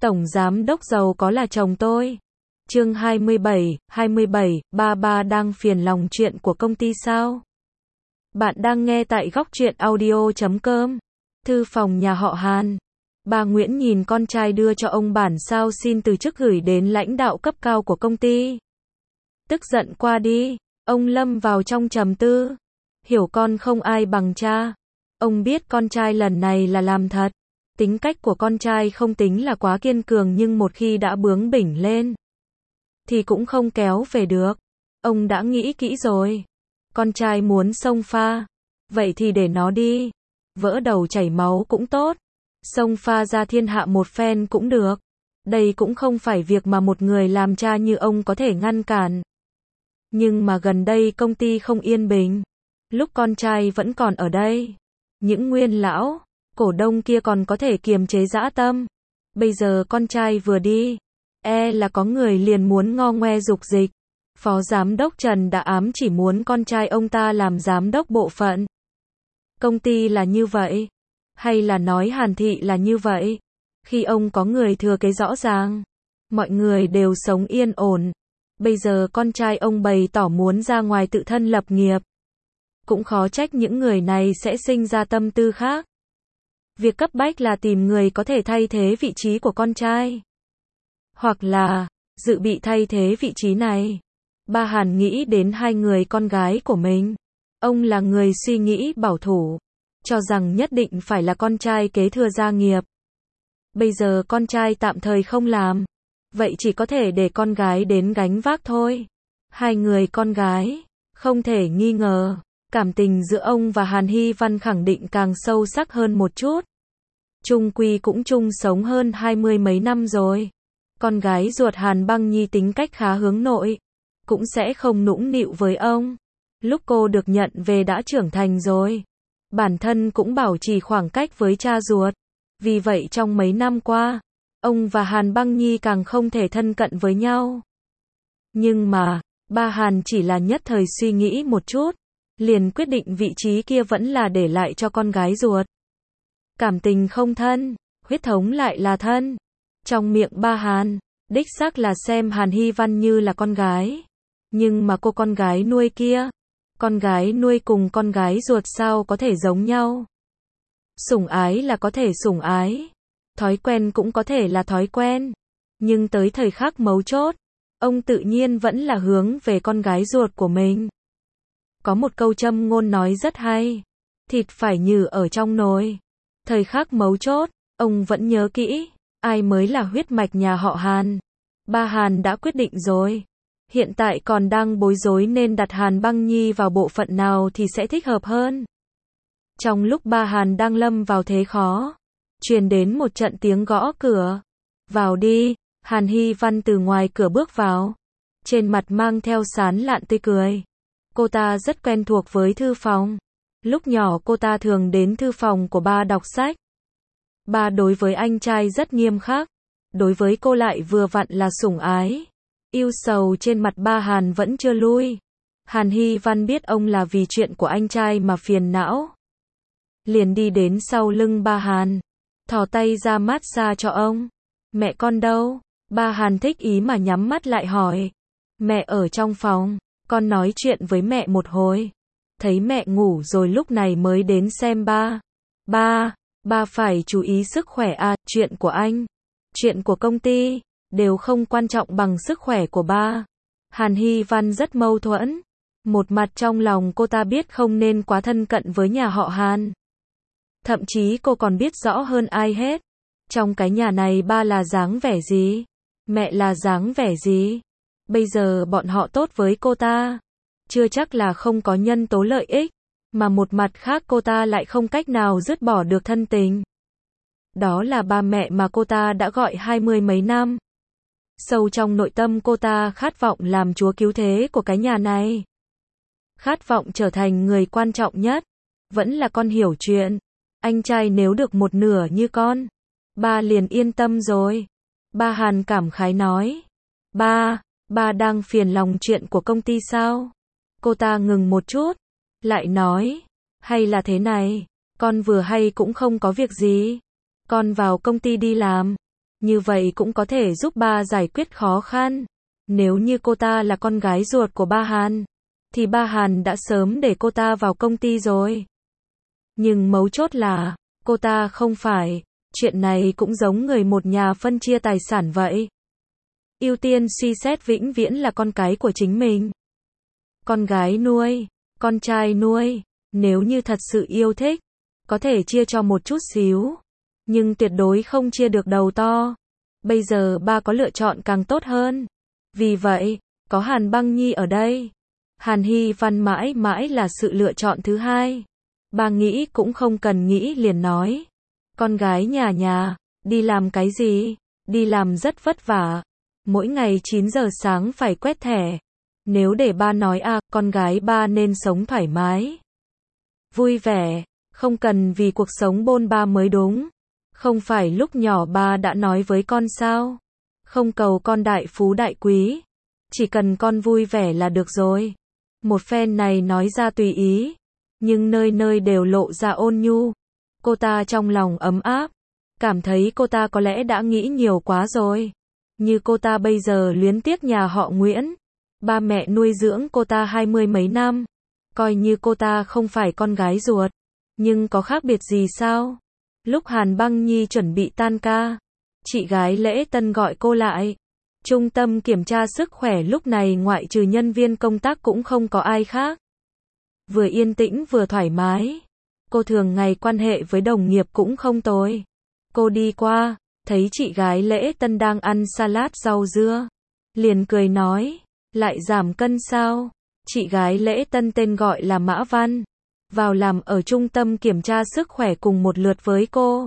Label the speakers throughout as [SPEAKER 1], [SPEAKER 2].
[SPEAKER 1] Tổng giám đốc giàu có là chồng tôi. Chương 27, ba đang phiền lòng chuyện của công ty sao? Bạn đang nghe tại góc truyện audio.com. Thư phòng nhà họ Hàn. Bà Nguyễn nhìn con trai đưa cho ông bản sao xin từ chức gửi đến lãnh đạo cấp cao của công ty. Tức giận qua đi, ông lâm vào trong trầm tư. Hiểu con không ai bằng cha. Ông biết con trai lần này là làm thật. Tính cách của con trai không tính là quá kiên cường nhưng một khi đã bướng bỉnh lên thì cũng không kéo về được. Ông đã nghĩ kỹ rồi. Con trai muốn xông pha, vậy thì để nó đi. Vỡ đầu chảy máu cũng tốt. Xông pha ra thiên hạ một phen cũng được. Đây cũng không phải việc mà một người làm cha như ông có thể ngăn cản. Nhưng mà gần đây công ty không yên bình. Lúc con trai vẫn còn ở đây, những nguyên lão cổ đông kia còn có thể kiềm chế dã tâm. Bây giờ con trai vừa đi, là có người liền muốn ngo ngoe dục dịch. Phó giám đốc Trần đã ám chỉ muốn con trai ông ta làm giám đốc bộ phận. Công ty là như vậy, hay là nói Hàn Thị là như vậy? Khi ông có người thừa kế rõ ràng, mọi người đều sống yên ổn. Bây giờ con trai ông bày tỏ muốn ra ngoài tự thân lập nghiệp. Cũng khó trách những người này sẽ sinh ra tâm tư khác. Việc cấp bách là tìm người có thể thay thế vị trí của con trai. Hoặc là, dự bị thay thế vị trí này. Ba Hàn nghĩ đến hai người con gái của mình. Ông là người suy nghĩ bảo thủ, cho rằng nhất định phải là con trai kế thừa gia nghiệp. Bây giờ con trai tạm thời không làm, vậy chỉ có thể để con gái đến gánh vác thôi. Hai người con gái, không thể nghi ngờ. Cảm tình giữa ông và Hàn Hy Văn khẳng định càng sâu sắc hơn một chút. Chung quy cũng chung sống hơn 20 mấy năm rồi. Con gái ruột Hàn Băng Nhi tính cách khá hướng nội, cũng sẽ không nũng nịu với ông. Lúc cô được nhận về đã trưởng thành rồi. Bản thân cũng bảo trì khoảng cách với cha ruột. Vì vậy trong mấy năm qua, ông và Hàn Băng Nhi càng không thể thân cận với nhau. Nhưng mà, ba Hàn chỉ là nhất thời suy nghĩ một chút. Liền quyết định vị trí kia vẫn là để lại cho con gái ruột. Cảm tình không thân, huyết thống lại là thân. Trong miệng ba Hàn, đích xác là xem Hàn Hy Văn như là con gái. Nhưng mà cô con gái nuôi kia, con gái nuôi cùng con gái ruột sao có thể giống nhau? Sủng ái là có thể sủng ái, thói quen cũng có thể là thói quen. Nhưng tới thời khắc mấu chốt, ông tự nhiên vẫn là hướng về con gái ruột của mình. Có một câu châm ngôn nói rất hay, thịt phải nhừ ở trong nồi. Thời khắc mấu chốt, ông vẫn nhớ kỹ, ai mới là huyết mạch nhà họ Hàn. Ba Hàn đã quyết định rồi. Hiện tại còn đang bối rối nên đặt Hàn Băng Nhi vào bộ phận nào thì sẽ thích hợp hơn. Trong lúc ba Hàn đang lâm vào thế khó, truyền đến một trận tiếng gõ cửa. Vào đi, Hàn Hy Văn từ ngoài cửa bước vào. Trên mặt mang theo sán lạn tươi cười. Cô ta rất quen thuộc với thư phòng. Lúc nhỏ cô ta thường đến thư phòng của ba đọc sách. Ba đối với anh trai rất nghiêm khắc. Đối với cô lại vừa vặn là sủng ái. Yêu sầu trên mặt ba Hàn vẫn chưa lui. Hàn Hy Văn biết ông là vì chuyện của anh trai mà phiền não. Liền đi đến sau lưng ba Hàn. Thò tay ra massage cho ông. Mẹ con đâu? Ba Hàn thích ý mà nhắm mắt lại hỏi. Mẹ ở trong phòng. Con nói chuyện với mẹ một hồi. Thấy mẹ ngủ rồi lúc này mới đến xem ba. Ba phải chú ý sức khỏe à, chuyện của anh, chuyện của công ty, đều không quan trọng bằng sức khỏe của ba. Hàn Hy Văn rất mâu thuẫn. Một mặt trong lòng cô ta biết không nên quá thân cận với nhà họ Hàn. Thậm chí cô còn biết rõ hơn ai hết. Trong cái nhà này ba là dáng vẻ gì? Mẹ là dáng vẻ gì? Bây giờ bọn họ tốt với cô ta. Chưa chắc là không có nhân tố lợi ích. Mà một mặt khác cô ta lại không cách nào dứt bỏ được thân tình. Đó là ba mẹ mà cô ta đã gọi 20 mấy năm. Sâu trong nội tâm cô ta khát vọng làm chúa cứu thế của cái nhà này. Khát vọng trở thành người quan trọng nhất. Vẫn là con hiểu chuyện. Anh trai nếu được một nửa như con, ba liền yên tâm rồi. Ba Hàn cảm khái nói. Ba đang phiền lòng chuyện của công ty sao? Cô ta ngừng một chút, lại nói. Hay là thế này, con vừa hay cũng không có việc gì. Con vào công ty đi làm. Như vậy cũng có thể giúp ba giải quyết khó khăn. Nếu như cô ta là con gái ruột của ba Hàn, thì ba Hàn đã sớm để cô ta vào công ty rồi. Nhưng mấu chốt là, cô ta không phải. Chuyện này cũng giống người một nhà phân chia tài sản vậy. Ưu tiên suy xét vĩnh viễn là con cái của chính mình. Con gái nuôi, con trai nuôi, nếu như thật sự yêu thích, có thể chia cho một chút xíu, nhưng tuyệt đối không chia được đầu to. Bây giờ ba có lựa chọn càng tốt hơn. Vì vậy, có Hàn Băng Nhi ở đây, Hàn Hy Văn mãi mãi là sự lựa chọn thứ hai. Ba nghĩ cũng không cần nghĩ liền nói. Con gái nhà, đi làm cái gì? Đi làm rất vất vả. Mỗi ngày 9 giờ sáng phải quét thẻ. Nếu để ba nói con gái ba nên sống thoải mái, vui vẻ, không cần vì cuộc sống bôn ba mới đúng. Không phải lúc nhỏ ba đã nói với con sao? Không cầu con đại phú đại quý, chỉ cần con vui vẻ là được rồi. Một phen này nói ra tùy ý, nhưng nơi nơi đều lộ ra ôn nhu. Cô ta trong lòng ấm áp, cảm thấy cô ta có lẽ đã nghĩ nhiều quá rồi. Như cô ta bây giờ luyến tiếc nhà họ Nguyễn, ba mẹ nuôi dưỡng cô ta 20 mấy năm, coi như cô ta không phải con gái ruột, nhưng có khác biệt gì sao? Lúc Hàn Băng Nhi chuẩn bị tan ca, chị gái Lễ Tân gọi cô lại. Trung tâm kiểm tra sức khỏe lúc này ngoại trừ nhân viên công tác cũng không có ai khác. Vừa yên tĩnh vừa thoải mái. Cô thường ngày quan hệ với đồng nghiệp cũng không tồi. Cô đi qua, thấy chị gái Lễ Tân đang ăn salad rau dưa, liền cười nói, lại giảm cân sao? Chị gái Lễ Tân tên gọi là Mã Văn, vào làm ở trung tâm kiểm tra sức khỏe cùng một lượt với cô.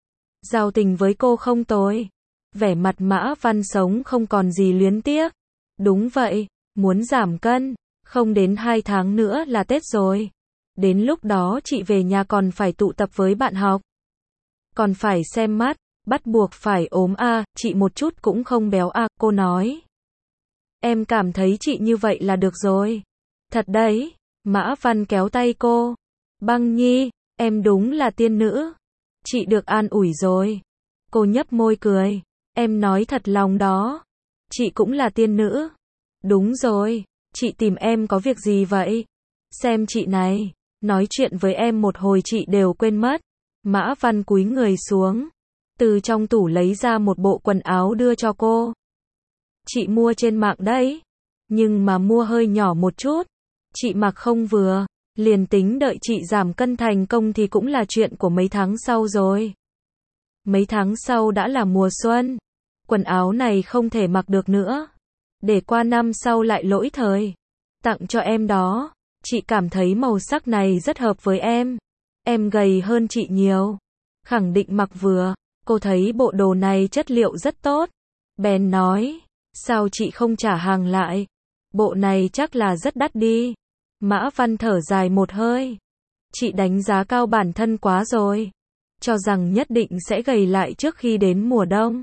[SPEAKER 1] Giao tình với cô không tồi. Vẻ mặt Mã Văn sống không còn gì luyến tiếc. Đúng vậy, muốn giảm cân, không đến 2 tháng nữa là Tết rồi. Đến lúc đó chị về nhà còn phải tụ tập với bạn học, còn phải xem mắt, bắt buộc phải ốm chị một chút cũng không béo cô nói. Em cảm thấy chị như vậy là được rồi. Thật đấy, Mã Văn kéo tay cô. Băng Nhi, em đúng là tiên nữ. Chị được an ủi rồi. Cô nhấp môi cười. Em nói thật lòng đó. Chị cũng là tiên nữ. Đúng rồi, chị tìm em có việc gì vậy? Xem chị này, nói chuyện với em một hồi chị đều quên mất. Mã Văn cúi người xuống, từ trong tủ lấy ra một bộ quần áo đưa cho cô. Chị mua trên mạng đấy, nhưng mà mua hơi nhỏ một chút. Chị mặc không vừa, liền tính đợi chị giảm cân thành công thì cũng là chuyện của mấy tháng sau rồi. Mấy tháng sau đã là mùa xuân. Quần áo này không thể mặc được nữa. Để qua năm sau lại lỗi thời. Tặng cho em đó. Chị cảm thấy màu sắc này rất hợp với em. Em gầy hơn chị nhiều. Khẳng định mặc vừa. Cô thấy bộ đồ này chất liệu rất tốt. Bèn nói. Sao chị không trả hàng lại? Bộ này chắc là rất đắt đi. Mã Văn thở dài một hơi. Chị đánh giá cao bản thân quá rồi. Cho rằng nhất định sẽ gầy lại trước khi đến mùa đông.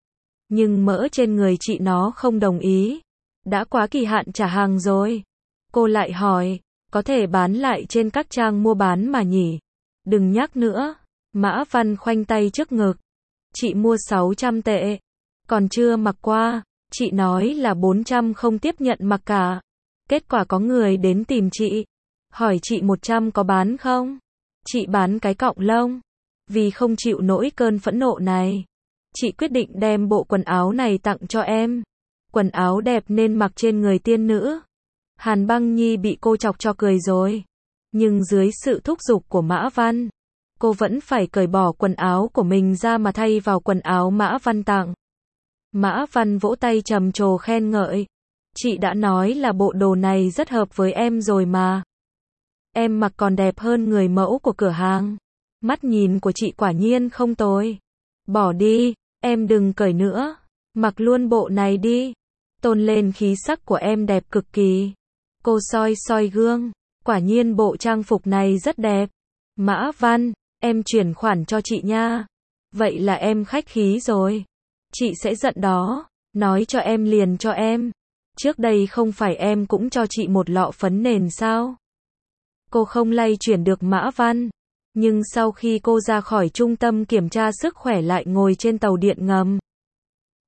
[SPEAKER 1] Nhưng mỡ trên người chị nó không đồng ý. Đã quá kỳ hạn trả hàng rồi. Cô lại hỏi, có thể bán lại trên các trang mua bán mà nhỉ? Đừng nhắc nữa. Mã Văn khoanh tay trước ngực. Chị mua 600 tệ. Còn chưa mặc qua. Chị nói là 400 không tiếp nhận mặc cả. Kết quả có người đến tìm chị. Hỏi chị 100 có bán không? Chị bán cái cọng lông. Vì không chịu nổi cơn phẫn nộ này, chị quyết định đem bộ quần áo này tặng cho em. Quần áo đẹp nên mặc trên người tiên nữ. Hàn Băng Nhi bị cô chọc cho cười rồi. Nhưng dưới sự thúc giục của Mã Văn, cô vẫn phải cởi bỏ quần áo của mình ra mà thay vào quần áo Mã Văn tặng. Mã Văn vỗ tay trầm trồ khen ngợi. Chị đã nói là bộ đồ này rất hợp với em rồi mà. Em mặc còn đẹp hơn người mẫu của cửa hàng. Mắt nhìn của chị quả nhiên không tồi. Bỏ đi, em đừng cởi nữa. Mặc luôn bộ này đi. Tôn lên khí sắc của em đẹp cực kỳ. Cô soi soi gương. Quả nhiên bộ trang phục này rất đẹp. Mã Văn, em chuyển khoản cho chị nha. Vậy là em khách khí rồi. Chị sẽ giận đó. Nói cho em liền cho em. Trước đây không phải em cũng cho chị một lọ phấn nền sao? Cô không lay chuyển được Mã Văn. Nhưng sau khi cô ra khỏi trung tâm kiểm tra sức khỏe lại ngồi trên tàu điện ngầm.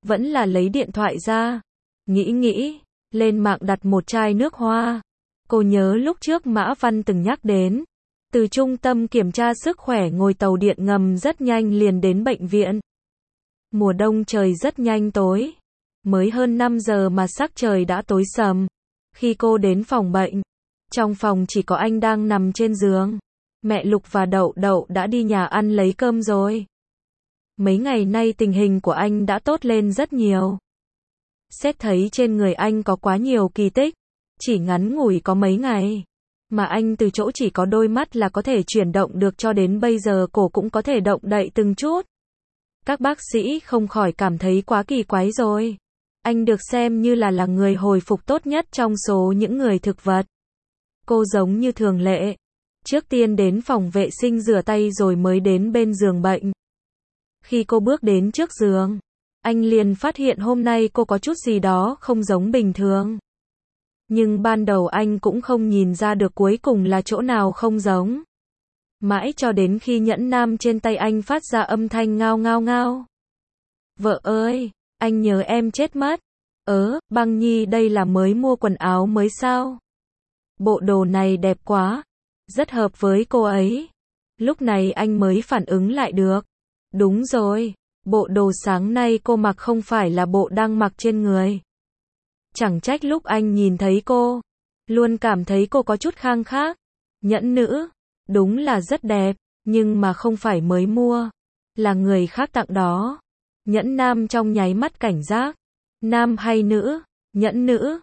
[SPEAKER 1] Vẫn là lấy điện thoại ra. Nghĩ, lên mạng đặt một chai nước hoa. Cô nhớ lúc trước Mã Văn từng nhắc đến. Từ trung tâm kiểm tra sức khỏe ngồi tàu điện ngầm rất nhanh liền đến bệnh viện. Mùa đông trời rất nhanh tối. Mới hơn 5 giờ mà sắc trời đã tối sầm. Khi cô đến phòng bệnh, trong phòng chỉ có anh đang nằm trên giường. Mẹ Lục và Đậu Đậu đã đi nhà ăn lấy cơm rồi. Mấy ngày nay tình hình của anh đã tốt lên rất nhiều. Xét thấy trên người anh có quá nhiều kỳ tích. Chỉ ngắn ngủi có mấy ngày. Mà anh từ chỗ chỉ có đôi mắt là có thể chuyển động được cho đến bây giờ cổ cũng có thể động đậy từng chút. Các bác sĩ không khỏi cảm thấy quá kỳ quái rồi. Anh được xem như là người hồi phục tốt nhất trong số những người thực vật. Cô giống như thường lệ. Trước tiên đến phòng vệ sinh rửa tay rồi mới đến bên giường bệnh. Khi cô bước đến trước giường, anh liền phát hiện hôm nay cô có chút gì đó không giống bình thường. Nhưng ban đầu anh cũng không nhìn ra được cuối cùng là chỗ nào không giống. Mãi cho đến khi nhẫn nam trên tay anh phát ra âm thanh ngao ngao ngao. Vợ ơi, anh nhớ em chết mất. Băng Nhi đây là mới mua quần áo mới sao? Bộ đồ này đẹp quá. Rất hợp với cô ấy. Lúc này anh mới phản ứng lại được. Đúng rồi, bộ đồ sáng nay cô mặc không phải là bộ đang mặc trên người. Chẳng trách lúc anh nhìn thấy cô, luôn cảm thấy cô có chút khang khác. Nhẫn nữ, đúng là rất đẹp, nhưng mà không phải mới mua, là người khác tặng đó. Nhẫn nam trong nháy mắt cảnh giác. Nam hay nữ? Nhẫn nữ,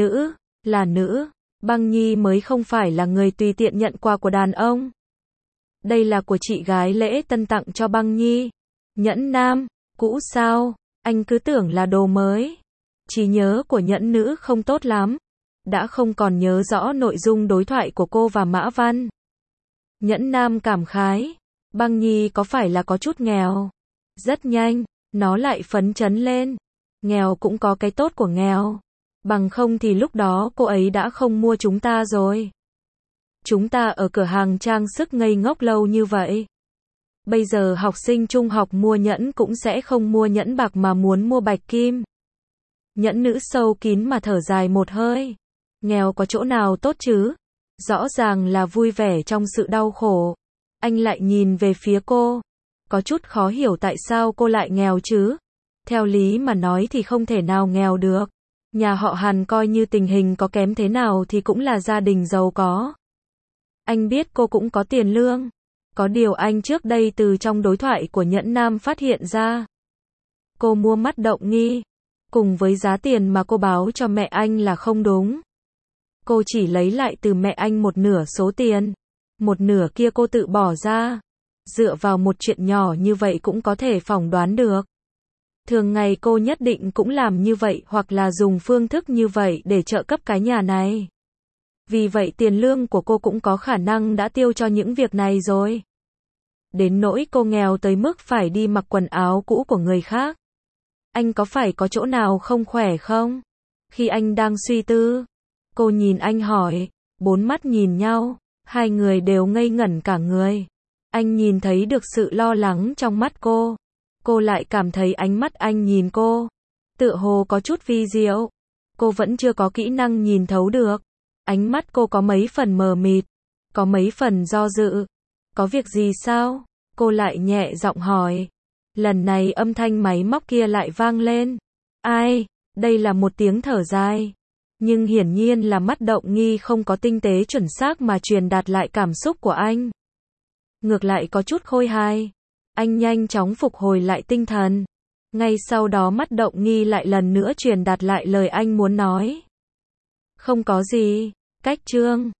[SPEAKER 1] là nữ. Băng Nhi mới không phải là người tùy tiện nhận quà của đàn ông. Đây là của chị gái lễ tân tặng cho Băng Nhi. Nhẫn nam, cũ sao? Anh cứ tưởng là đồ mới. Trí nhớ của nhẫn nữ không tốt lắm. Đã không còn nhớ rõ nội dung đối thoại của cô và Mã Văn. Nhẫn nam cảm khái. Băng Nhi có phải là có chút nghèo? Rất nhanh, nó lại phấn chấn lên. Nghèo cũng có cái tốt của nghèo. Bằng không thì lúc đó cô ấy đã không mua chúng ta rồi. Chúng ta ở cửa hàng trang sức ngây ngốc lâu như vậy. Bây giờ học sinh trung học mua nhẫn cũng sẽ không mua nhẫn bạc mà muốn mua bạch kim. Nhẫn nữ sâu kín mà thở dài một hơi. Nghèo có chỗ nào tốt chứ? Rõ ràng là vui vẻ trong sự đau khổ. Anh lại nhìn về phía cô. Có chút khó hiểu tại sao cô lại nghèo chứ? Theo lý mà nói thì không thể nào nghèo được. Nhà họ Hàn coi như tình hình có kém thế nào thì cũng là gia đình giàu có. Anh biết cô cũng có tiền lương. Có điều anh trước đây từ trong đối thoại của nhẫn nam phát hiện ra. Cô mua mắt động nghi. Cùng với giá tiền mà cô báo cho mẹ anh là không đúng. Cô chỉ lấy lại từ mẹ anh một nửa số tiền. Một nửa kia cô tự bỏ ra. Dựa vào một chuyện nhỏ như vậy cũng có thể phỏng đoán được. Thường ngày cô nhất định cũng làm như vậy hoặc là dùng phương thức như vậy để trợ cấp cái nhà này. Vì vậy tiền lương của cô cũng có khả năng đã tiêu cho những việc này rồi. Đến nỗi cô nghèo tới mức phải đi mặc quần áo cũ của người khác. Anh có phải có chỗ nào không khỏe không? Khi anh đang suy tư, cô nhìn anh hỏi, bốn mắt nhìn nhau, hai người đều ngây ngẩn cả người. Anh nhìn thấy được sự lo lắng trong mắt cô. Cô lại cảm thấy ánh mắt anh nhìn cô, tựa hồ có chút vi diệu. Cô vẫn chưa có kỹ năng nhìn thấu được. Ánh mắt cô có mấy phần mờ mịt, có mấy phần do dự. Có việc gì sao? Cô lại nhẹ giọng hỏi. Lần này âm thanh máy móc kia lại vang lên. Ai? Đây là một tiếng thở dài. Nhưng hiển nhiên là mắt động nghi không có tinh tế chuẩn xác mà truyền đạt lại cảm xúc của anh. Ngược lại có chút khôi hài. Anh nhanh chóng phục hồi lại tinh thần. Ngay sau đó mắt động nghi lại lần nữa truyền đạt lại lời anh muốn nói. Không có gì. Cách chương